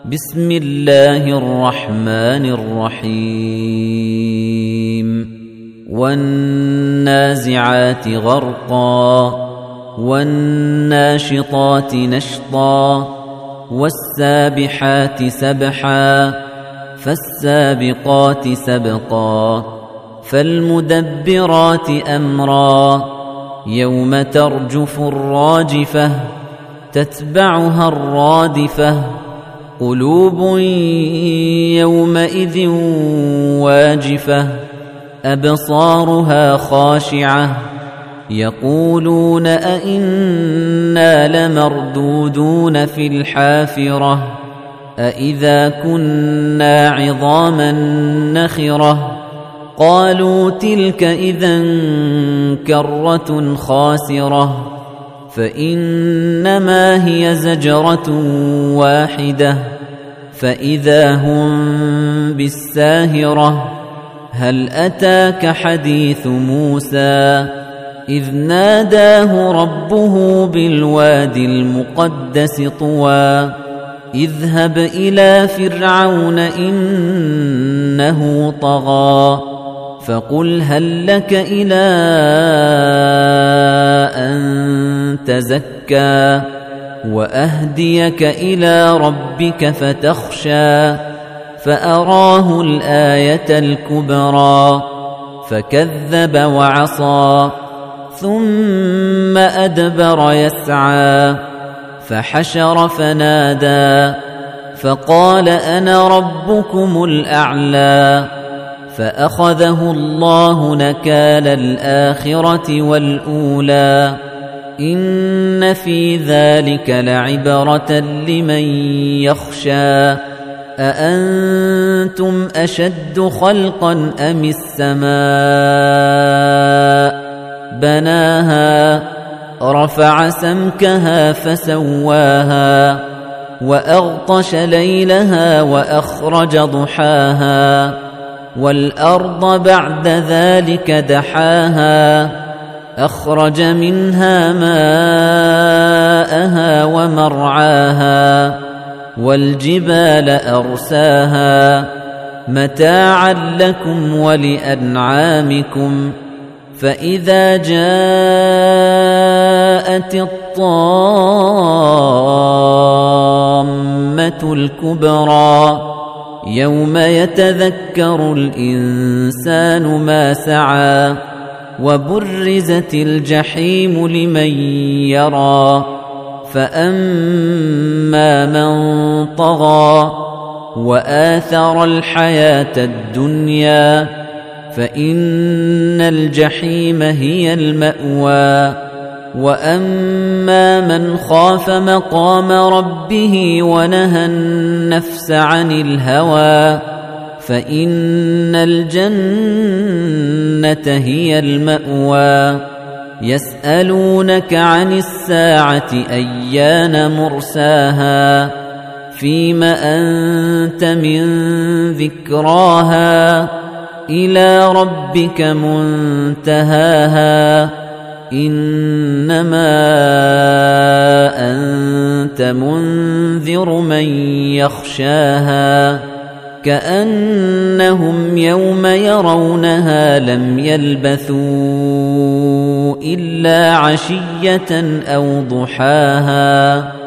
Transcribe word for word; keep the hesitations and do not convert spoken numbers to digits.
بسم الله الرحمن الرحيم والنازعات غرقا والناشطات نشطا والسابحات سبحا فالسابقات سبقا فالمدبرات أمرا يوم ترجف الراجفة تتبعها الرادفة قلوب يومئذ واجفة أبصارها خاشعة يقولون أئنا لمردودون في الحافرة أئذا كنا عظاما نخرة قالوا تلك إذا كرة خاسرة فإنما هي زجرة واحدة فإذا هم بالساهرة هل أتاك حديث موسى إذ ناداه ربه بالوادي المقدس طوى اذهب إلى فرعون إنه طغى فقل هل لك إلى أن تزكى وأهديك إلى ربك فتخشى فأراه الآية الكبرى فكذب وعصى ثم أدبر يسعى فحشر فنادى فقال أنا ربكم الأعلى فأخذه الله نكال الآخرة والأولى إن في ذلك لعبرة لمن يخشى أأنتم أشد خلقا أم السماء بناها رفع سمكها فسواها وأغطش ليلها وأخرج ضحاها والأرض بعد ذلك دحاها أخرج منها ماءها ومرعاها والجبال أرساها متاعا لكم ولأنعامكم فإذا جاءت الطامة الكبرى يوم يتذكر الإنسان ما سعى وبرزت الجحيم لمن يرى فأما من طغى وآثر الحياة الدنيا فإن الجحيم هي المأوى وأما من خاف مقام ربه ونهى النفس عن الهوى فإن الجنة هي المأوى يسألونك عن الساعة أيان مرساها فيم أنت من ذكراها إلى ربك منتهاها إنما أنت منذر من يخشاها كأنهم يوم يرونها لم يلبثوا إلا عشية أو ضحاها.